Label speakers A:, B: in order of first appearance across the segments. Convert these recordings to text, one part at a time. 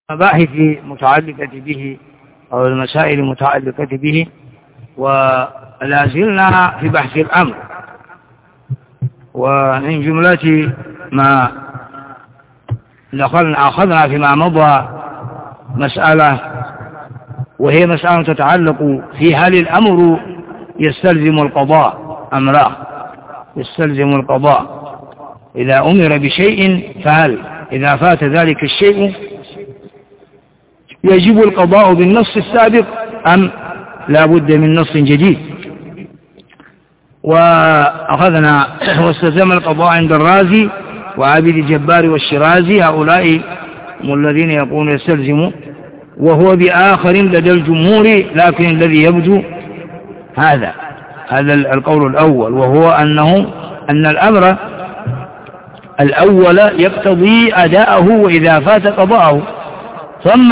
A: المباحث متعلقة به أو المسائل المتعلقة به، ولا زلنا في بحث الأمر. ومن جملة ما أخذنا فيما مضى مسألة، وهي مسألة تتعلق في هل الأمر يستلزم القضاء أم لا يستلزم القضاء. إذا أمر بشيء فهل إذا فات ذلك الشيء يجب القضاء بالنص السابق أم لا بد من نص جديد. وأخذنا واستلزم القضاء عند الرازي وعابد الجبار والشرازي، هؤلاء هم الذين يقولون يستلزم، وهو بآخر لدى الجمهور، لكن الذي يبدو هذا القول الأول، وهو أن الأمر الأول يقتضي أداءه وإذا فات قضاءه. ثم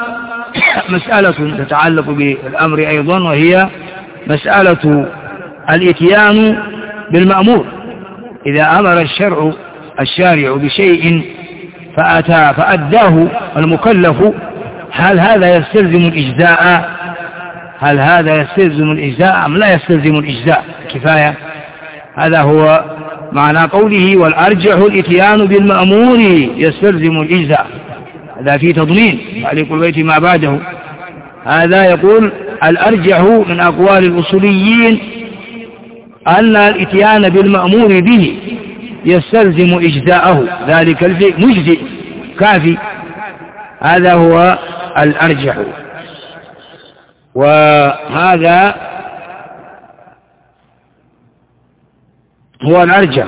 A: مسألة تتعلق بالأمر أيضا، وهي مسألة الإتيان بالمأمور. إذا أمر الشارع بشيء فأداه المكلف، هل هذا يستلزم الإجزاء؟ هل هذا يستلزم الإجزاء أم لا يستلزم الإجزاء كفاية؟ هذا هو معنى قوله والأرجح الإتيان بالمأمور يستلزم الإجزاء. هذا في تضمين تعليق البيت ما بعده. هذا يقول الأرجح من أقوال الأصوليين أن الإتيان بالمأمور به يستلزم إجزاءه، ذلك الفعل مجزئ كافي. هذا هو الأرجح، وهذا هو الأرجح.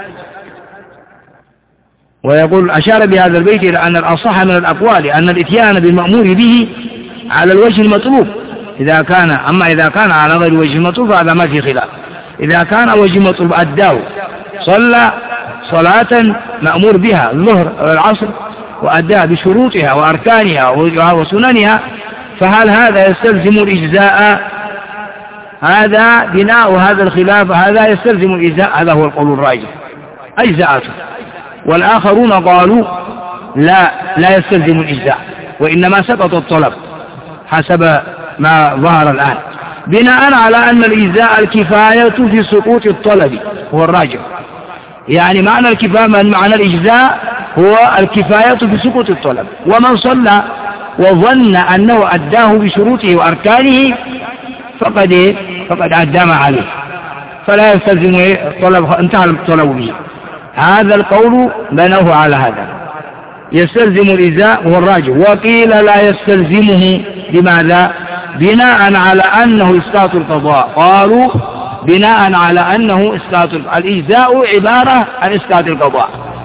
A: ويقول أشار بهذا البيت إلى أن الأصح من الأقوال أن الإتيان بالمأمور به على الوجه المطلوب إذا كان على غير وجه المطلوب فهذا ما في خلاف. إذا كان وجه المطلوب أداه، صلى صلاة مأمور بها الظهر أو العصر وأداها بشروطها وأركانها وسننها، فهل هذا يستلزم الإجزاء؟ هذا بناء هذا الخلاف، هذا يستلزم الإجزاء. هذا هو القول الراجح، أجزاءته. والآخرون قالوا لا يستلزم الإجزاء، وإنما سقط الطلب حسب ما ظهر الآن، بناء على أن الإجزاء الكفاية في سقوط الطلب هو الراجح. يعني معنى الكفاية معنى الإجزاء هو الكفاية في سقوط الطلب. ومن صلى وظن أنه أداه بشروطه وأركانه فقد أدى ما عليه، فلا يستلزم الطلب، انتهى الطلب به. هذا القول بنوه على هذا، يستلزم الإجزاء وهو الراجح. وقيل لا يستلزمه، لماذا؟ بناء على أنه إسقاط القضاء. قالوا بناء على أنه إسقاط الإجزاء عبارة عن إسقاط القضاء،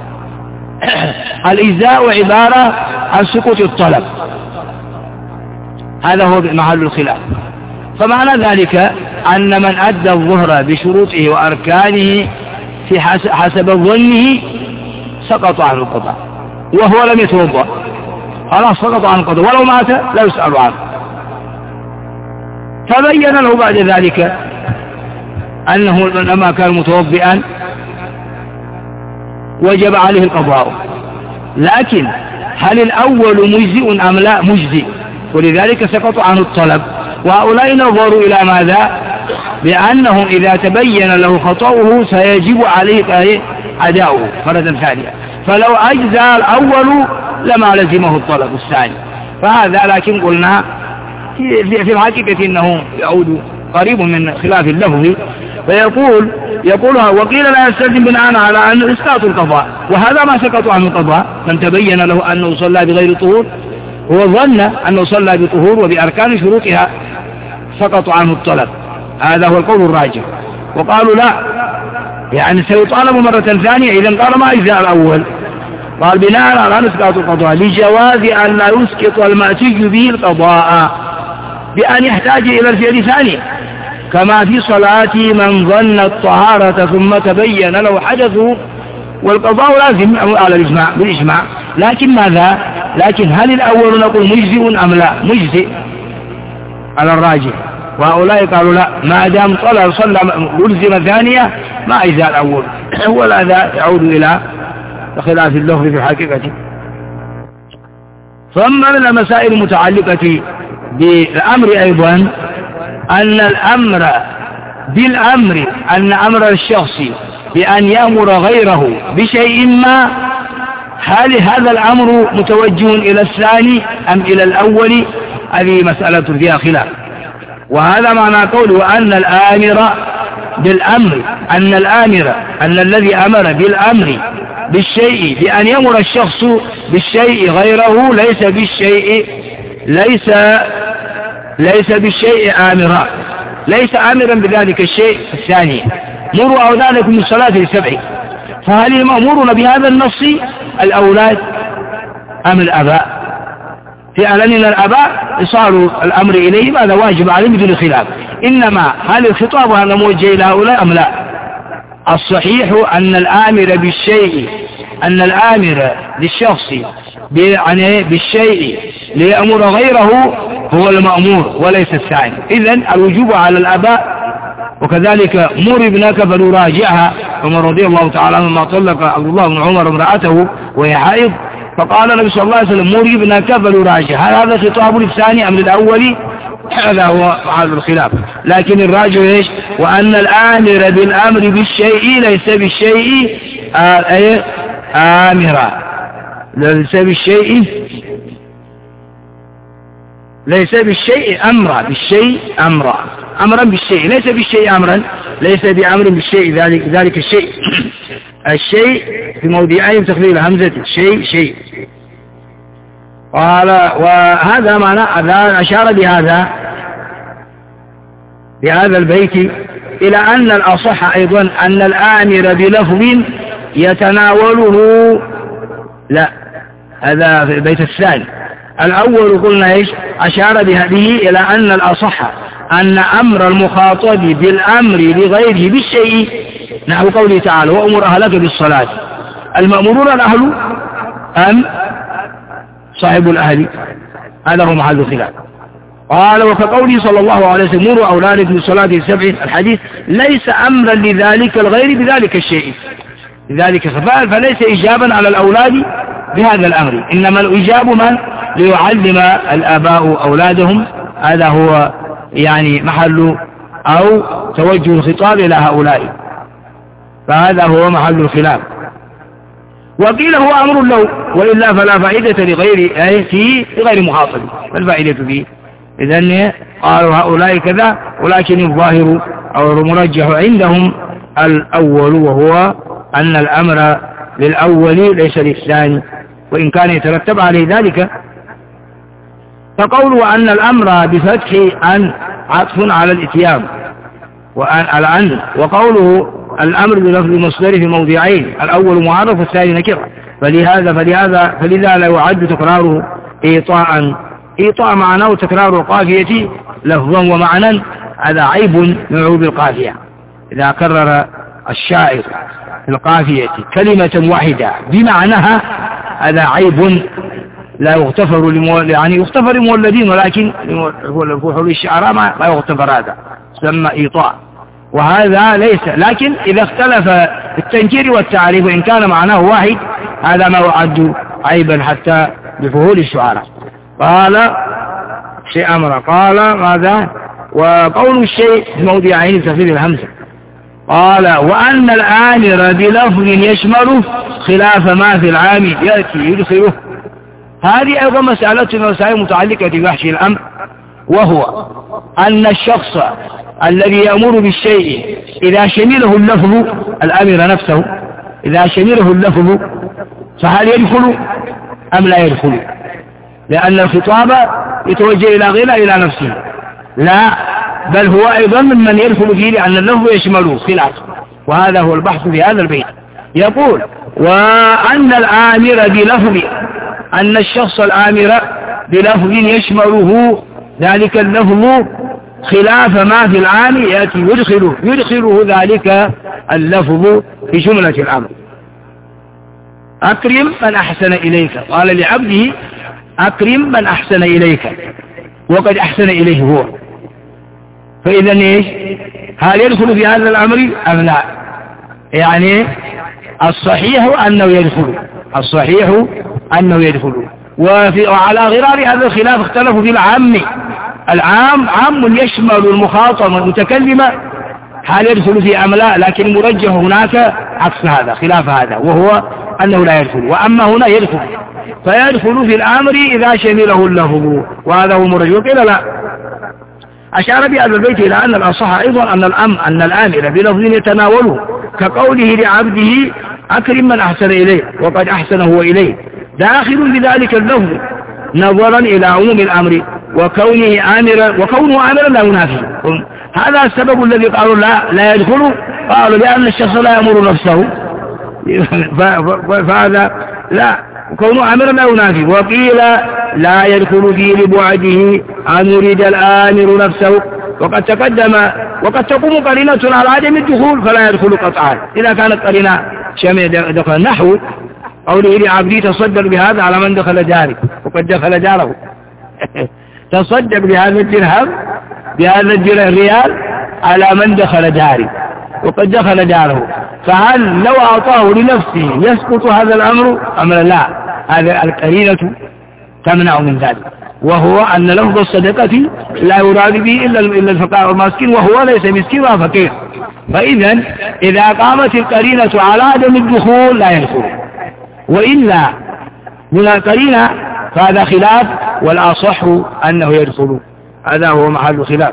A: الإجزاء عبارة عن سقوط الطلب. هذا هو محل الخلاف. فمعنى ذلك أن من أدى الظهر بشروطه وأركانه في حسب ظنه سقط عن القضاء، وهو لم يتوضأ، خلاص سقط عن القضاء، ولو مات لا يسأل عنه. تبين له بعد ذلك أنه لما كان متوضئا وجب عليه القضاء، لكن هل الأول مجزئ أم لا؟ مجزئ، ولذلك سقط عنه الطلب. وهؤلاء نظروا إلى ماذا؟ بأنهم إذا تبين له خطأه سيجب عليه أداؤه مرة ثانية، فلو أجزى الأول لما لزمه الطلب الثاني. فهذا لكن قلنا في الحقيقة إنه يعود قريب من خلاف اللفظ. فيقولها وقيل لا يستلزم بناء على أنه إسقاط القضاء، وهذا ما سقط عنه القضاء. من تبين له أنه صلى بغير طهور، هو ظن أنه صلى بطهور وبأركان شروطها، سقط عنه الطلب. هذا هو القول الراجح. وقالوا لا، يعني سيطالب مرة ثانية. إذن قال ما إجزاء الأول؟ قال بناء على إسقاط القضاء لجواز أن لا يسقط المأتي به القضاء بأن يحتاج إلى الفعل ثاني، كما في صلاة من ظن الطهارة ثم تبين له حدثه، والقضاء لازم على الإجماع بالإجماع. لكن ماذا؟ لكن هل الأول نقول مجزئ أم لا؟ مجزئ على الراجح. وهؤلاء قالوا لا، ما دام صلى ملزم ثانية ما إجزاء الأول. ولا يعود إلى خلاف اللفظ في الحقيقة. ثم من المسائل المتعلقة بالأمر أيضا أن الأمر بالأمر أن أمر الشخص بأن يأمر غيره بشيء ما، هل هذا الأمر متوجه إلى الثاني أم إلى الأول؟ هذه مسألة فيها خلاف. وهذا معنى قوله أن الآمر بالأمر أن الذي أمر بالأمر بالشيء بأن يأمر الشخص بالشيء غيره ليس بالشيء آمرا، ليس آمرا بذلك الشيء الثاني. مروا أولادكم من الصلاة لسبع، فهل المأمورون بهذا النص الأولاد أم الآباء؟ فعلا إن الآباء إصال الأمر إليهم هذا واجب عليهم بدون خلاف، إنما هل الخطاب هذا موجه إلى هؤلاء أم لا؟ الصحيح أن الآمر بالشيء، أن الآمر للشخص بالشيء ليأمر غيره هو المأمور وليس الثاني. إذن الوجوب على الآباء. وكذلك مر ابنك فليراجعها، عمر رضي الله تعالى عنه ما طلق عبد الله بن عمر امرأته وهي حائض، فقال النبي صلى الله عليه وسلم مر ابنك فليراجعها. هل هذا خطاب للثاني أم للأول؟ هذا هو محل الخلاف. لكن الراجع ايش؟ وأن الآمر بالأمر بالشيء ليس بالشيء آمرا، ليس بالشيء أمرا، بالشيء أمرا، أمرا بالشيء، ليس بالشيء أمرا، ليس بأمر بالشيء ذلك الشيء. الشيء في موضعين تخفيف الهمزة، شيء. قال وهذا معنى أشار بهذا البيت إلى أن الأصح أيضا أن الآمر بلفظ يتناوله، لا هذا في البيت الثاني. الأول قلنا إيش؟ أشار بهذه إلى أن الأصح أن أمر المخاطب بالأمر لغيره بالشيء، نحو قوله تعالى وأمر أهلك بالصلاة، المأمورون الأهل أم صاحب الأهل؟ هذا هو محل الخلاف. قال وكقوله صلى الله عليه وسلم مروا أولادكم بالصلاة لسبع، الحديث ليس أمرا لذلك الغير بذلك الشيء، لذلك خفاء، فليس إجابا على الأولاد بهذا الأمر، إنما الإجاب من ليعلم الآباء أولادهم، هذا هو يعني محل أو توجه الخطاب إلى هؤلاء، فهذا هو محل الخلاف. وقيل هو أمر له، وإلا فلا فائدة لغير مخاطب، فالفائدة فيه. إذن قالوا هؤلاء كذا، ولكن الظاهر أو المرجح عندهم الأول، وهو أن الأمر للأول ليس للثاني، وإن كان يترتب عليه ذلك. فقوله أن الأمر بفتح أن عطف على الإتيان والأن، وقوله الأمر بلفظ المصدر في موضعين، الأول معرف والثاني نكرة، فلذا لا يعد تكراره إيطاء معناه تكرار القافية لفظا ومعنى، هذا عيب من عيوب القافية. إذا كرر الشاعر في القافية كلمة واحدة بمعناها هذا عيب لا يغتفر يعني يغتفر للمولدين، ولكن لفحول الشعراء ما يغتفر، هذا سمى إيطاء، وهذا ليس. لكن إذا اختلف التنكير والتعريف وإن كان معناه واحد، هذا ما يعد عيبا حتى لفحول الشعراء. قال شيء أمر، قال ماذا؟ وقول الشيء في موضعين تخفيف الهمزة. قال وأن الآمر بلفظ يشمله خلاف ما في العام يأتي يدخله. هذه أيضا مسألة من المسائل المتعلقة بوحش الأمر، وهو أن الشخص الذي يأمر بالشيء إذا شمله اللفظ، الأمر نفسه إذا شمله اللفظ، فهل يدخل أم لا يدخل؟ لأن الخطاب يتوجه إلى غيره إلى نفسه، لا، بل هو أيضا ممن يدخل فيه، لأن اللفظ يشمله خلاف. وهذا هو البحث في هذا البيت. يقول وأن الآمر بلفظ، أن الشخص الآمر بلفظ يشمله ذلك اللفظ خلاف ما في العام يأتي يدخله ذلك اللفظ في جملة الأمر. أكرم من أحسن إليك، قال لعبده أكرم من أحسن إليك، وقد أحسن إليه هو. فإذا إيش؟ هل يدخل في هذا الأمر أم لا؟ يعني الصحيح أنه يدخل، وعلى غرار هذا الخلاف اختلفوا في العام. العام عام يشمل المخاطب والمتكلمة حال يدخل في أم لا، لكن مرجح هناك عكس هذا، خلاف هذا، وهو أنه لا يدخل، وأما هنا يدخل، فيدخل في الأمر إذا شمله اللفظ، وهذا هو مرجح. وقيل لا. أشار بهذا البيت إلى أن الأصح أيضا أن الآمر بلفظ يتناوله، كقوله لعبده أكرم من أحسن إليه وقد أحسن هو إليه، داخل بذلك اللفظ نظرا إلى عموم الأمر وكونه آمرا لا ينافي. هذا السبب الذي قالوا لا يدخل، قالوا لأن الشخص لا يأمر نفسه، فهذا لا، كونه آمرا لا ينافي. وقيل لا يدخل فيه لبعده أن يريد الآمر نفسه، وقد تقوم قرينة على عدم الدخول فلا يدخل قطعا إذا كانت قرينة دخل، نحو قوله لعبدي تصدق بهذا على من دخل داري وقد دخل داره تصدق بهذا الدرهم الريال على من دخل داري وقد دخل داره، فهل لو أعطاه لنفسه يسقط هذا الأمر أم لا؟ هذا القرينة تمنع من ذلك، وهو أن لفظ الصدقة لا يراد به إلا الفقير والمسكين، وهو ليس مسكين ولا فقير. فإذا إذا قامت القرينة على عدم الدخول لا يدخل، وإلا من القرينة فهذا خلاف، والأصح أنه يدخل، هذا هو محل الخلاف.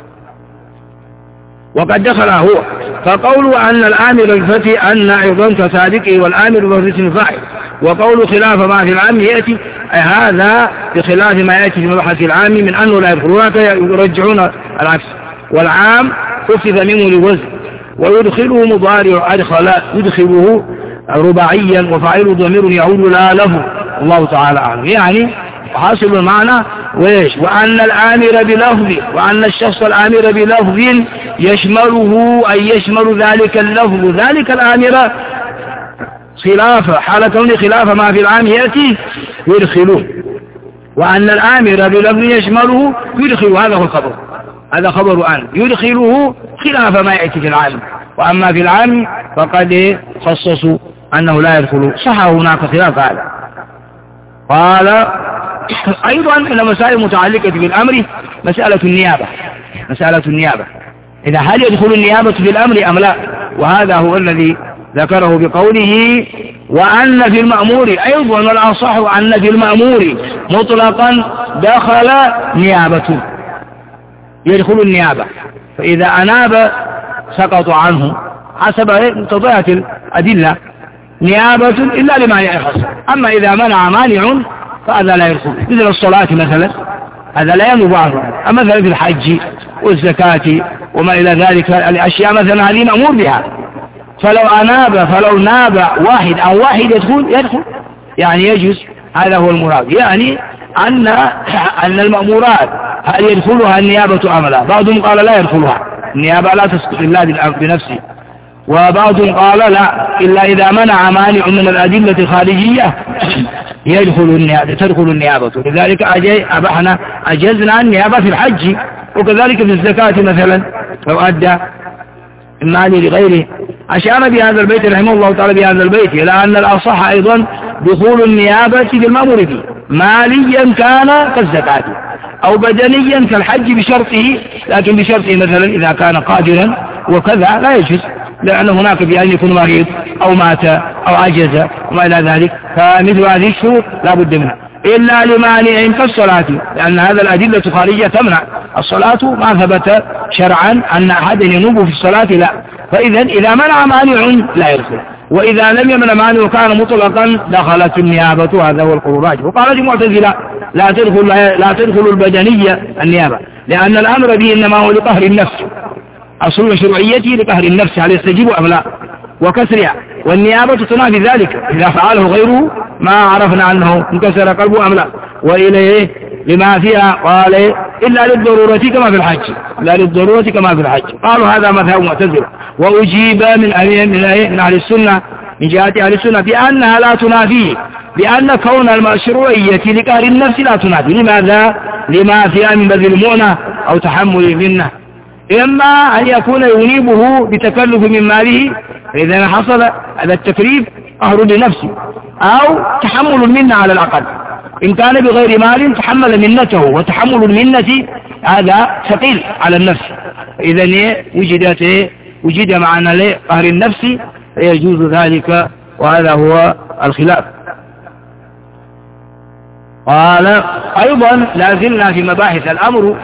A: وقد دخل هو، فقول أن الآمر الفتي أن أيضا كصادقه والآمر باسم فاعل، وقول خلاف ما في العام يأتي هذا بخلاف ما يأتي في مبحث العام من أنه لا يدخل، هناك يرجعون العكس، والعام خفف منه لوزن، ويدخله مضارع أدخل يدخله رباعيا وفاعل ضمير يعود لا له، الله تعالى أعلم. يعني حاصل المعنى وإيش؟ وأن الآمر بلفظ، وأن الشخص الآمر بلفظ يشمله أي يشمل ذلك اللفظ ذلك الآمر خلاف حال كون خلاف ما في العام يأتي يدخله، وأن الآمر بلفظ يشمله يدخل، هذا هو الخبر، هذا خبر أن يدخله خلاف ما يأتي في العام، وأما في العام فقد خصصوا أنه لا يدخل، صح هناك خلاف هذا. قال أيضا إن مسائل متعلقة بالأمر مسألة النيابة، إذا هل يدخل النيابة في الأمر أم لا، وهذا هو الذي ذكره بقوله وأن في المأمور أيضا، والأصح أن في المأمور مطلقا دخل نيابة، يدخل النيابة، فإذا أناب سقط عنه حسب مقتضيات الأدلة نيابة إلا لمانع خاص. أما إذا منع مانع فهذا لا يدخل، مثل الصلاة مثلا، هذا لا ينوب عنه. أما مثلا في الحج والزكاة وما إلى ذلك الأشياء مثلا هذه مأمور بها، فلو ناب واحد أو واحد يدخل يعني يجوز، هذا هو المراد. يعني أن المأمورات هل يدخلها النيابة أم لا؟ بعضهم قال لا يدخلها النيابة، لا تسقط إلا بنفسه، وبعضهم قال لا، إلا إذا منع مانع من الأدلة الخارجية تدخل النيابة. لذلك أجزنا النيابة في الحج، وكذلك في الزكاة مثلا لو أدى المال لغيره. أشار بهذا البيت رحمه الله تعالى بهذا البيت إلى أن الأصح أيضا دخول النيابة في المأمور به، ماليا كان كالزكاة أو بدنيا كالحج بشرطه، لكن بشرطه مثلا إذا كان قادرا وكذا لا يجوز، لأن هناك بأن يكون مريض أو مات أو عجز وما إلى ذلك، فمثل هذه الشروط لا بد منها، إلا لمانع كالصلاة، لأن هذا الأدلة خارجية تمنع الصلاة، ما ثبت شرعا أن أحد ينوب في الصلاة لا. إذا منع مانع لا يدخل، وإذا لم يمنع مانع وكان مطلقا دخلت النيابة، هذا هو القول الراجح. وقال المعتزلة لا تدخل البدنية النيابة، لأن الأمر به إنما هو لقهر النفس، أصل شرعيته لقهر النفس هل يستجيب أم لا وكسرها، والنيابة تنافي ذلك، إذا فعله غيره ما عرفنا أنه انكسر قلبه أم لا. وإليه لما فيها قال إلا للضرورة كما في الحج، قالوا هذا مذهب معتزلة. وأجيب من أهل السنة، من جهة أهل السنة، بأنها لا تنافيه، بأن كون المشروعية لقهر النفس لا تنافي. لماذا؟ لما فيها من بذل المؤنة أو تحمل منه، إما أن يكون ينيبه بتكلف من ماله، فإذا حصل هذا التكليف قهر لنفسه، أو تحمل منه على الأقل، إن كان بغير مال تحمل منته، وتحمل المنة هذا ثقيل على النفس. إذن وجد معنى قهر النفس يجوز ذلك، وهذا هو الخلاف. قال أيضا لا زلنا في مباحث الأمر،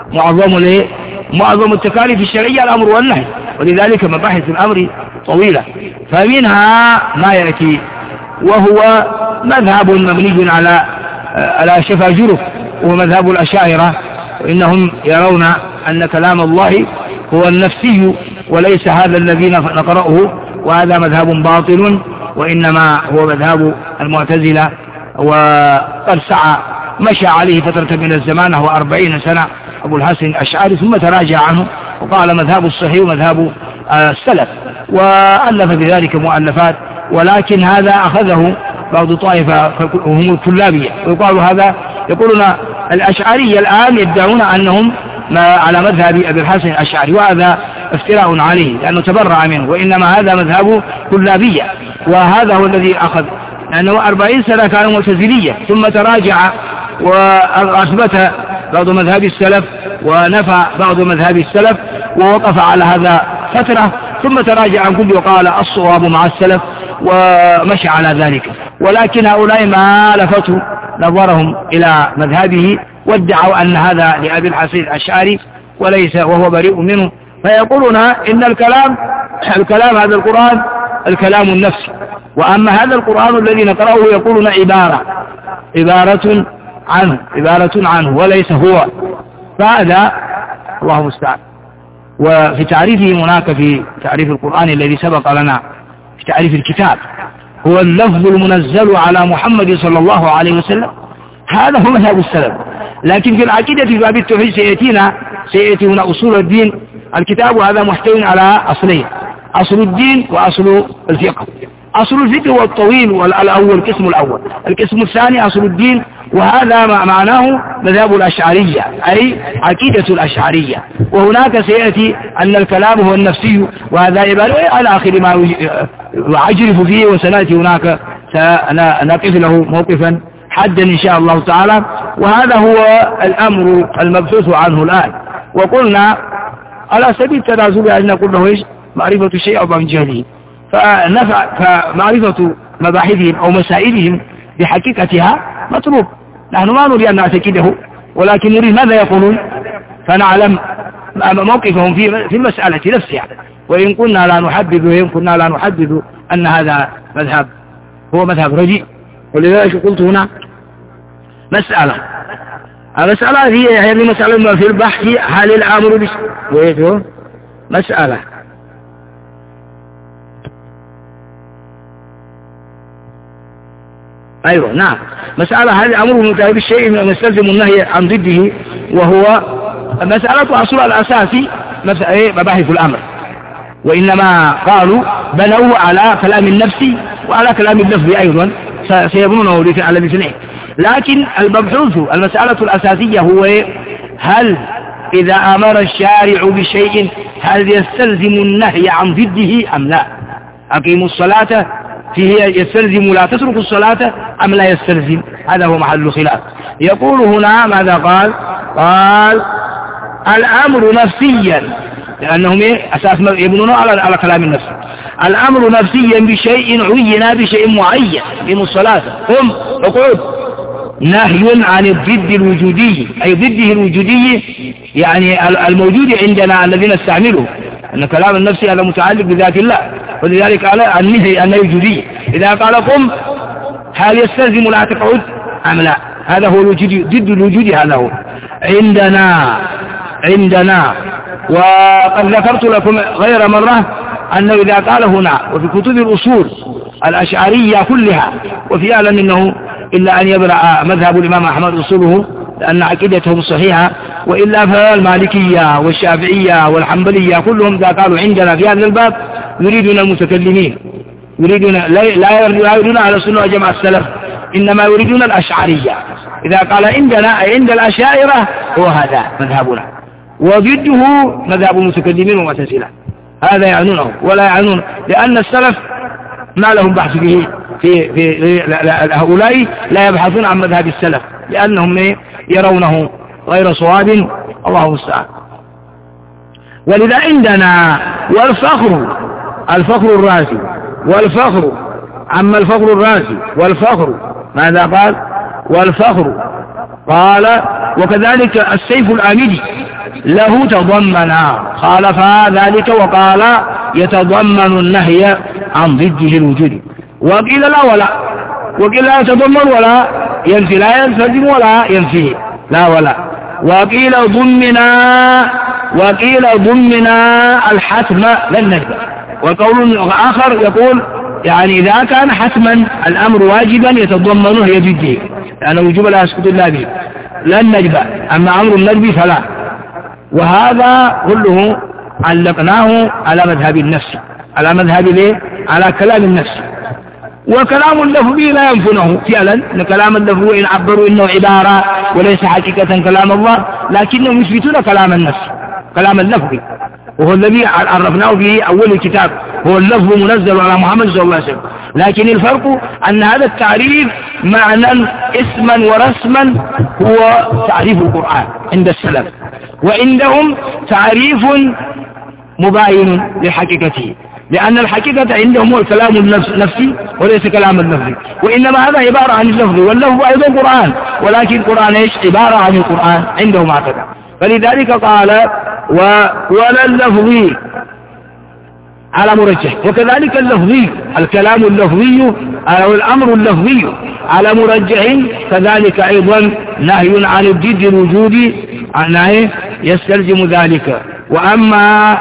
A: معظم التكاليف الشرعية الأمر والنهي، ولذلك مباحث الأمر طويلة. فمنها ما يأتي وهو مذهب مبني على شفا جرف، وهو مذهب الأشاعرة، وإنهم يرون أن كلام الله هو النفسي وليس هذا الذي نقرأه، وهذا مذهب باطل، وإنما هو مذهب المعتزلة. وقد مشى عليه فترة من الزمان، هو 40 سنة أبو الحسن الأشعري، ثم تراجع عنه وقال مذهب الصحيح ومذهب السلف، وألف بذلك مؤلفات. ولكن هذا أخذه بعض طائفة وهم الكلابية، يقولون الأشعرية الآن يدعون أنهم على مذهب أبي الحسن الأشعري، وهذا افتراء عليه لأنه تبرع منه، وإنما هذا مذهب كلابية، وهذا هو الذي أخذ، لأنه 40 سنة كان معتزلية، ثم تراجع وأثبت بعض مذهب السلف ونفى بعض مذهب السلف، ووقف على هذا فترة، ثم تراجع عن كل وقال الصواب مع السلف، ومشى على ذلك. ولكن هؤلاء ما لفتوا نظرهم إلى مذهبه، وادعوا أن هذا لأبي الحسن الأشعري وليس، وهو بريء منه. فيقولون إن الكلام هذا القرآن الكلام النفسي، وأما هذا القرآن الذي نقرأه يقولون عبارة عنه وليس هو. فهذا الله المستعان. وفي تعريفه هناك في تعريف القرآن الذي سبق لنا في تعريف الكتاب، هو اللفظ المنزل على محمد صلى الله عليه وسلم، هذا هو مذهب السلف. لكن في العقيدة في باب التوحيد سيأتي هنا أصول الدين. الكتاب هذا محتوي على أصلين: أصل الدين وأصل الفقه. أصل الفقه هو الطويل والأول، القسم الثاني أصل الدين، وهذا معناه مذهب الأشعرية، أي عقيدة الأشعرية. وهناك سيأتي أن الكلام هو النفسي، وهذا يبقى على آخر ما أجرف فيه، وسنأتي هناك سنقف له موقفا حدا إن شاء الله تعالى. وهذا هو الأمر المبحوث عنه الآن. وقلنا على سبيل التنازل أن نقول له معرفة الشيء أو من جهله، فمعرفة مباحثهم أو مسائلهم بحقيقتها مطلوب. نحن ما نريد أن نعتقده، ولكن نريد ماذا يقولون، فنعلم موقفهم في المسألة نفسها، وإن كنا لا نحدد أن هذا مذهب هو مذهب رديء. ولذلك قلت هنا المسألة هي هذه مسألة في البحث، هل الأمر مسألة أيوة نعم، مسألة هل الأمر متعب الشيء من يستلزم النهي عن ضده، وهو مسألة أصل الأساسي مباحث الأمر. وإنما قالوا بنوا على كلام النفس وعلى كلام اللفظ أيضا، سيبنونه على الاثنين. لكن المبحوث المسألة الأساسية هو هل إذا أمر الشارع بشيء هل يستلزم النهي عن ضده أم لا؟ أقيموا الصلاة فيه يستلزم لا تتركوا الصلاة أم لا يستلزم؟ هذا هو محل الخلاف. يقول هنا ماذا قال الأمر نفسيا، لأنهم أساس يبنون على كلام النفس. الأمر نفسيا بشيء عين بشيء معين، أقيموا الصلاة قم اقعد، نهي عن الضد الوجودي، أي ضده الوجودي يعني الموجود عندنا الذي نستعمله، أن كلام النفس هذا متعلق بذات الله، ولذلك قال النهي الوجودي. إذا قال قم هل يستلزم لا تقعد أم لا؟ هذا هو الوجودي، ضد الوجود هذا هو عندنا. وقد ذكرت لكم غير مرة أنه إذا قال هنا وفي كتب الأصول الأشعرية كلها، وفي أعلم أنه إلا أن يبرأ مذهب الإمام أحمد أصوله لأن عقيدتهم صحيحة، وإلا فالمالكية والشافعية والحنبلية كلهم إذا قالوا عندنا في هذا الباب يريدون المتكلمين، لا يريدون على السنة وجماعة السلف، إنما يريدون الأشعرية. إذا قال عندنا أي عند الأشاعرة هو هذا مذهبنا، وضده مذهب المتكلمين ومعتزلة، هذا يعنونه ولا يعنون، لأن السلف ما لهم بحث به هؤلاء لا يبحثون عن مذهب السلف لأنهم يرونه غير صواب، الله المستعان. ولذا عندنا الفخر الرازي والفخر، عما الفخر الرازي والفخر ماذا قال؟ والفخر قال وكذلك السيف الآمدي له تضمنا، خالف ذلك وقال يتضمن النهي عن ضده الوجود، وقيل لا ولا، وقيل لا يتضمن ولا ينفي، لا يلتزم ولا ينفيه، لا ولا، وقيل ضمنا الحتم لن نجبه. وقول آخر يقول يعني إذا كان حتما الأمر واجبا يتضمنه هي ضده، لأن وجوب لا يسقط إلا به لن نجبه، أما أمر النجب فلا. وهذا كله علقناه على مذهب النفس، على مذهب على كلام النفس. وكلام اللفظي لا ينفونه فعلا، ان كلام اللفظي ان عبروا انه عبارة وليس حقيقة كلام الله، لكنهم يثبتون كلام النفس، كلام اللفظي، وهو الذي عرفناه في اول الكتاب، هو اللفظ منزل على محمد صلى الله عليه وسلم. لكن الفرق ان هذا التعريف معنى اسما ورسما هو تعريف القرآن عند السلف، وعندهم تعريف مباين لحقيقته، لأن الحقيقة عندهم هو الكلام النفسي وليس كلام اللفظي، وإنما هذا عبارة عن اللفظ، واللفظ أيضا قرآن، ولكن القرآن إيش؟ عبارة عن القرآن عندهم هكذا. فلذلك قال ولا اللفظي على مرجح، وكذلك اللفظي الكلام اللفظي أو الأمر اللفظي على مرجح، كذلك أيضا نهي عن الضد الوجودي نهي يستلزم ذلك. وأما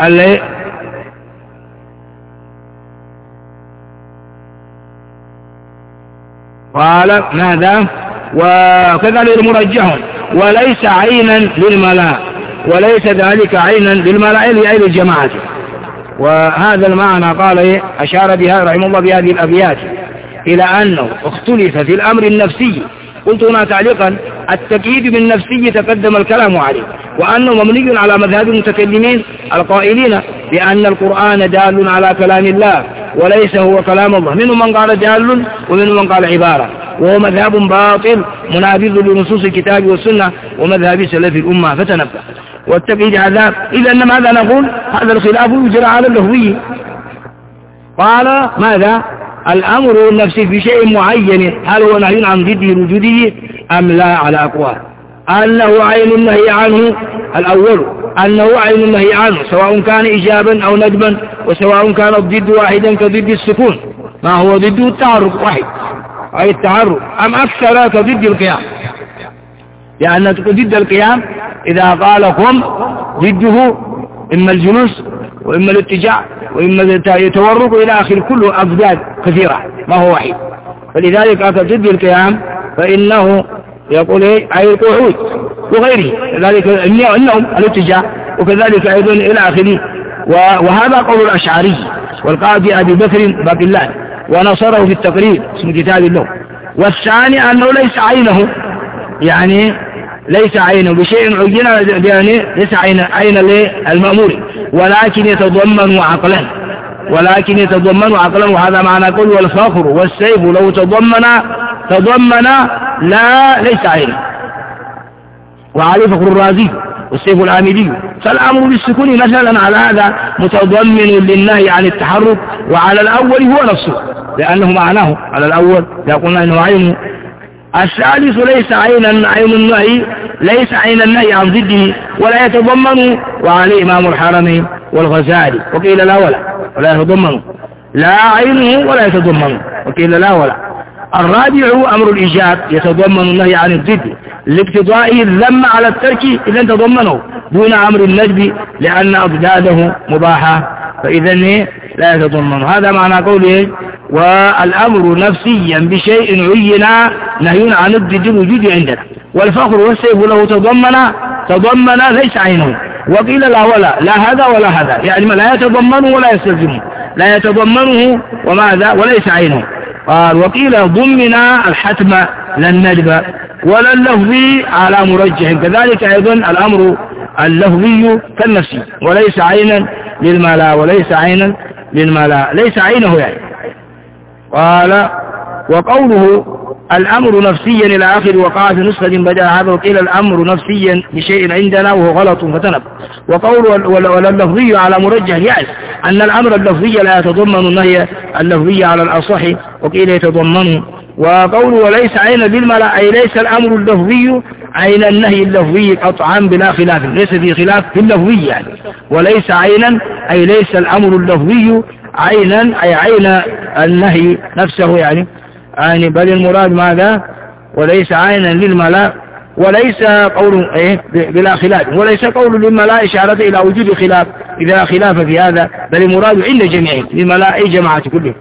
A: قال ماذا؟ وكذلك مرجح وليس عينا للملاء، وليس ذلك عينا للملاء أي للجماعة. وهذا المعنى قال أشار بها رحمه الله بهذه الأبيات إلى أنه اختلف في الأمر النفسي. قلت هنا تعليقا التقييد بالنفسي تقدم الكلام عليه، وأنه مبني على مذهب المتكلمين القائلين بأن القرآن دال على كلام الله وليس هو كلام الله، منهم من قال دال ومنهم من قال عبارة، وهو مذهب باطل منابذ لنصوص الكتاب والسنة ومذهب سلف الأمة، فتنبه. والتقييد عذاب. إذا ماذا نقول؟ هذا الخلاف يجرى على اللهوي. قال ماذا؟ الأمر النفسي في شيء معين هل هو نهي عن ضده وجوده أم لا؟ على أقوال. أنه عين النهي عنه الأول، أنه عين النهي عنه سواء كان إيجابا أو ندبا، وسواء كان الضد واحدا كضد السكون، ما هو ضده التعرض واحد أي التعرض، أم أكثر كضد القيام، لأن ضد القيام إذا قال قم ضده إما الجلوس وإما الاتجاع وإما التورق إلى آخر، كله أضداد كثيرة ما هو واحد. فلذلك ضد القيام فإنه يقول أي القعود وغيره، كذلك إنهم الاتجاع وكذلك أيضا إلى آخره. وهذا قول الأشعري والقاضي أبي بكر باقي الله، ونصره في التقريب اسم كتاب الله. والثاني أنه ليس عينه، يعني ليس عينه بشيء عين، يعني ليس عين المأمور، ولكن يتضمن عقلا، وهذا معنى قول والفخر والسيف لو تضمن لا ليس عينه. وعليه فخر الرازي والسيف الآمدي. فالأمر بالسكون مثلا على هذا متضمن للنهي عن التحرك، وعلى الأول هو نفسه لأنه معناه على الأول يقولون أنه عينه. الثالث ليس عين النهي، ليس عين النهي عن ضده ولا يتضمن، وعليه إمام الحرمين والغزالي، وقيل لا ولا يتضمن، لا عينه ولا يتضمن، وقيل لا ولا. الرابع أمر الإيجاب يتضمن النهي عن الضد لاقتضائه الذم على الترك إذا تضمنه دون أمر الندب لأن أضداده مباحة، فإذا لا يتضمن. هذا معنى قوله والأمر نفسيا بشيء عين نهي عن الضد الوجود عندنا. والفخر والسيف له تضمن ليس عينه، وقيل لا ولا، لا هذا ولا هذا، يعني ما لا يتضمنه ولا يستلزمه، لا يتضمنه وماذا وليس عينه. قال وقيل ضمن الحتم لن ندب ولا اللفظي على مرجح، كذلك أيضا الأمر اللفظي كالنفسي وليس عينا للملا، ليس عينه يعني. قال وقوله الأمر نفسيا إلى آخر وقع في نسخة بدأ هذا وقيل الأمر نفسيا بشيء عندنا وهو غلط فتنب. وقول واللفظي على مرجح يعني أن الأمر اللفظي لا يتضمن النهي اللفظي على الأصح وقيل يتضمنه. وقول وليس عين بالملا أي ليس الأمر اللفظي عين النهي اللفظي قطعا بلا خلاف، ليس في خلاف في اللفظي يعني. وليس عينا أي ليس الأمر اللفظي عينا أي عين النهي نفسه يعني بل المراد ماذا وليس عينا للملا وليس قول بلا خلاف وليس قول للملا إشارة إلى وجود خلاف إذا خلاف في هذا بل المراد عند جميعهم للملا أي جماعة كلهم.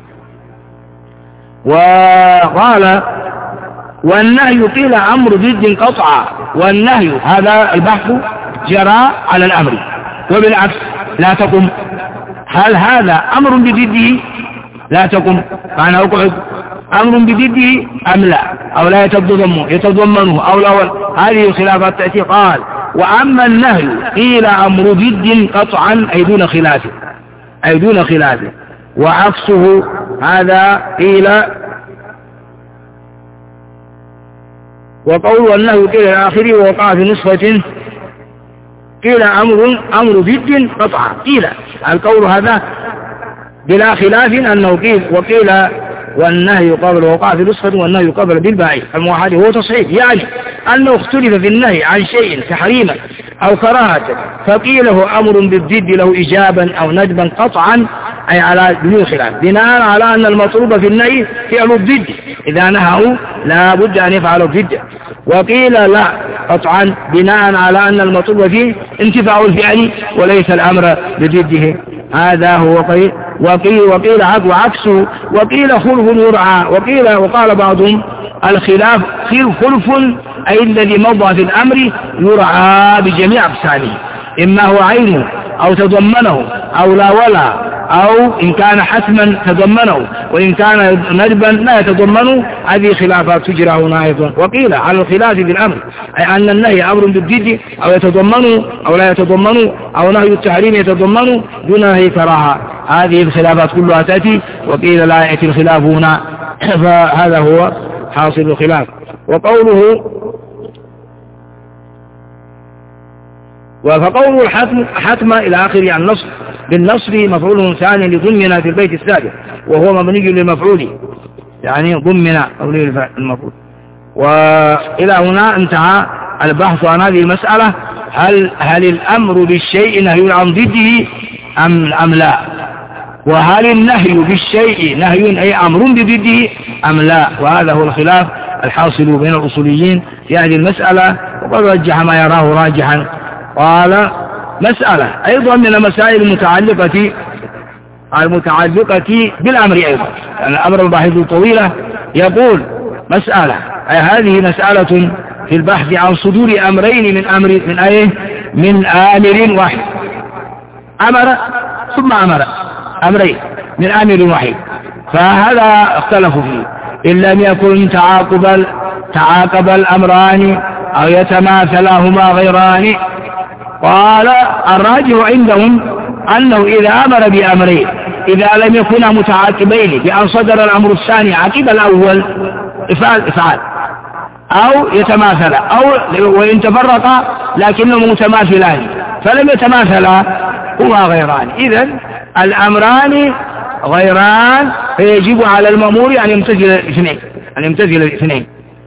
A: وقال والنهي قيل أمر ضد قطعا والنهي هذا البحث جرى على الأمر وبالعكس لا تقم. هل هذا أمر بضده لا تقم معنى أقعد أمر بضده أم لا أو لا يتضمنه أو لا هذه الخلافات تأتي. قال وأما النهي قيل أمر ضد قطعا أي دون خلافه وعكسه هذا قيل. وقول والنهي قيل إلى آخره ووقع في نسخة قيل أمر ضد قطعا قيل القول هذا بلا خلاف أنه قيل وقيل والنهي قبل وقع في نسخة والنهي قبل بالباعي الموحد هو تصحيح يعني أنه اختلف في النهي عن شيء تحريما أو كراهة فقيله أمر بالضد له إجابا أو ندبا قطعا أي على دون خلاف بناء على أن المطلوب في النهي فعل الضد إذا نهوا لا بد أن يفعل الضد. وقيل لا قطعا بناء على أن المطلوب فيه انتفاع الفعل وليس الأمر بضده. هذا هو قيل وقيل عكسه وقيل خلف يرعى وقال بعضهم الخلاف خلف أي الذي مضى في الأمر يرعى بجميع أقسامه إما هو عينه أو تضمنه أو لا ولا أو إن كان حتما تضمنه وإن كان ندبا لا يتضمنه. هذه خلافات تجرى هنا أيضا. وقيل على الخلاف في الأمر أي أن النهي أمر بالضد أو يتضمنه أو لا يتضمنه أو نهي التحريم يتضمنه دون نهي كراهة. هذه الخلافات كلها تأتي وقيل لا يأتي الخلاف هنا فهذا هو حاصل الخلاف. وقوله فقوله الحتم إلى آخر يعني النصب بالنصب مفعول ثاني لضمن في البيت السابق وهو مبني للمفعول يعني ضمن المفعول. وإلى هنا انتهى البحث عن هذه المسألة هل الأمر بالشيء نهي عن ضده أم لا وهل النهي بالشيء نهي أي أمر بضده أم لا. وهذا هو الخلاف الحاصل بين الأصوليين في هذه المسألة وقد رجح ما يراه راجحا. قال مسألة أيضا من المسائل المتعلقة بالأمر أيضا يعني الأمر الباحث طويلة. يقول مسألة أي هذه مسألة في البحث عن صدور أمرين من آمر واحد أمر ثم أمرين من آمر واحد فهذا اختلفوا فيه إن لم يكن تعاقب الأمران أو يتماثلاهما غيران. قال الراجح عندهم أنه إذا أمر بأمرين إذا لم يكونا متعاقبين بأن صدر الأمر الثاني عقب الأول إفعال أو يتماثلا أو وإن تفرقا لكنهم متماثلان فلم يتماثلا هما غيران. إذن الأمران غيران فيجب على المأمور أن يمتثل الاثنين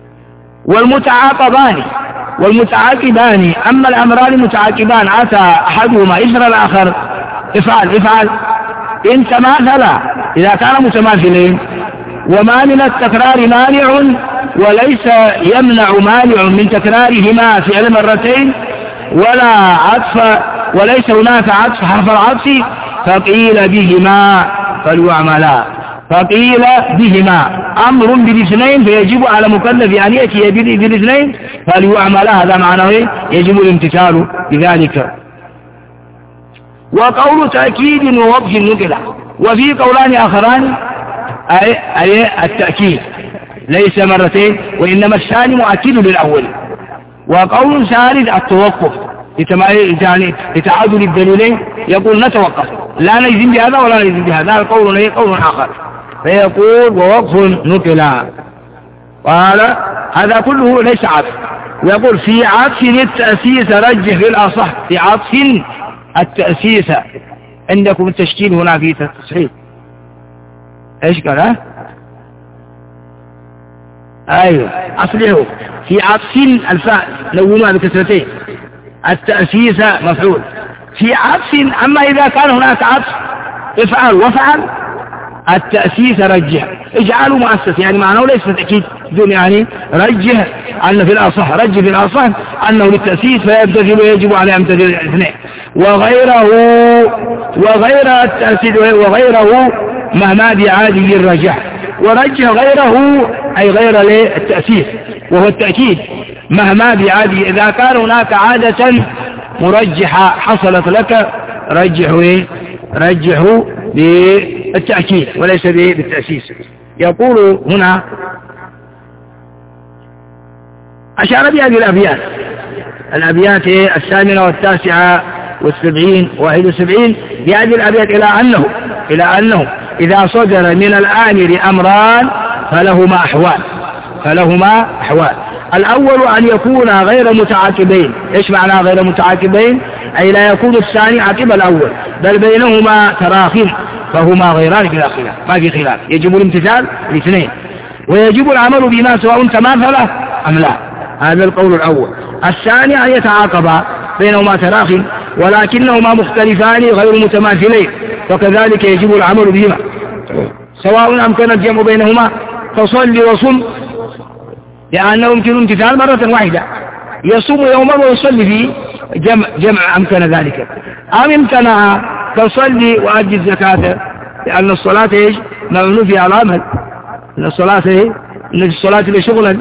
A: والمتعاقبان أما الأمران متعاقبان أتى أحدهما إثر الآخر افعل إن تماثلا إذا كان متماثلين وما من التكرار مانع وليس يمنع مانع من تكرارهما فعل مرتين ولا عطف وليس هناك عطف حرف العطف فقيل بهما فليعملا. فقيل بهما أمر بالاثنين فيجب على مكلف أن يأتي بالاثنين فليعملا هذا معناه يجب الامتثال بذلك. وقول تأكيد ووضح نقل وفي قولان آخران أي التأكيد ليس مرتين وإنما الثاني مؤكد للأول. وقول ثالث التوقف لتعادل الدليلين يقول نتوقف لا نجزم بهذا ولا نجزم بهذا قول آخر. فيقول ووقف نقلا. قال هذا كله ليس عطف. ويقول في عطف التأسيس رجح بالأصح. في عطف التأسيس عندكم التشكيل هنا في تصحيح ايش قال؟ ايوه اصلحه. في عطف الفاء لونها بكسرتين، التأسيس مفعول. في عطف، اما اذا كان هناك عطف افعل وفعل التأسيس رجح، اجعله مؤسس، يعني معناه ليس تأكيد دون، يعني رجح أن في الأصح، رجح في الأصح أنه للتأسيس فيبتذل ويجب عليه أن يمتثل الاثنين. وغير التأسيس وغيره مهما بعادي الرجح. ورجح غيره أي غير التأسيس وهو التأكيد مهما بعادي. إذا كان هناك عادة مرجحة حصلت لك رجحه بالتأكيد وليس بالتأسيس. يقول هنا أشار بهذه الأبيات 8 والتاسعة 71 بهذه الأبيات إلى أنه إذا صدر من الآمر أمران فلهما أحوال. الأول أن يكون غير متعاقبين. إيش معنى غير متعاقبين؟ أي لا يكون الثاني عقب الأول، بل بينهما تراخٍ، فهما غيران بلا خلاف، ما في خلاف، يجب الامتثال الاثنين، ويجب العمل بما سواء تماثله أم لا. هذا القول الأول. الثاني أن يتعاقبا بينهما تراخٍ ولكنهما مختلفان غير متماثلين، وكذلك يجب العمل بهما سواء أمكن الجمع بينهما فصل وصم، لأنه يمكن امتثال مرة واحدة، يصوم يوما ويصلي فيه جمع أمكن ذلك، أم امتنع فصلي وأدي الزكاة، لأن الصلاة إيش مبني فيها العمل، إن الصلاة لشغلا،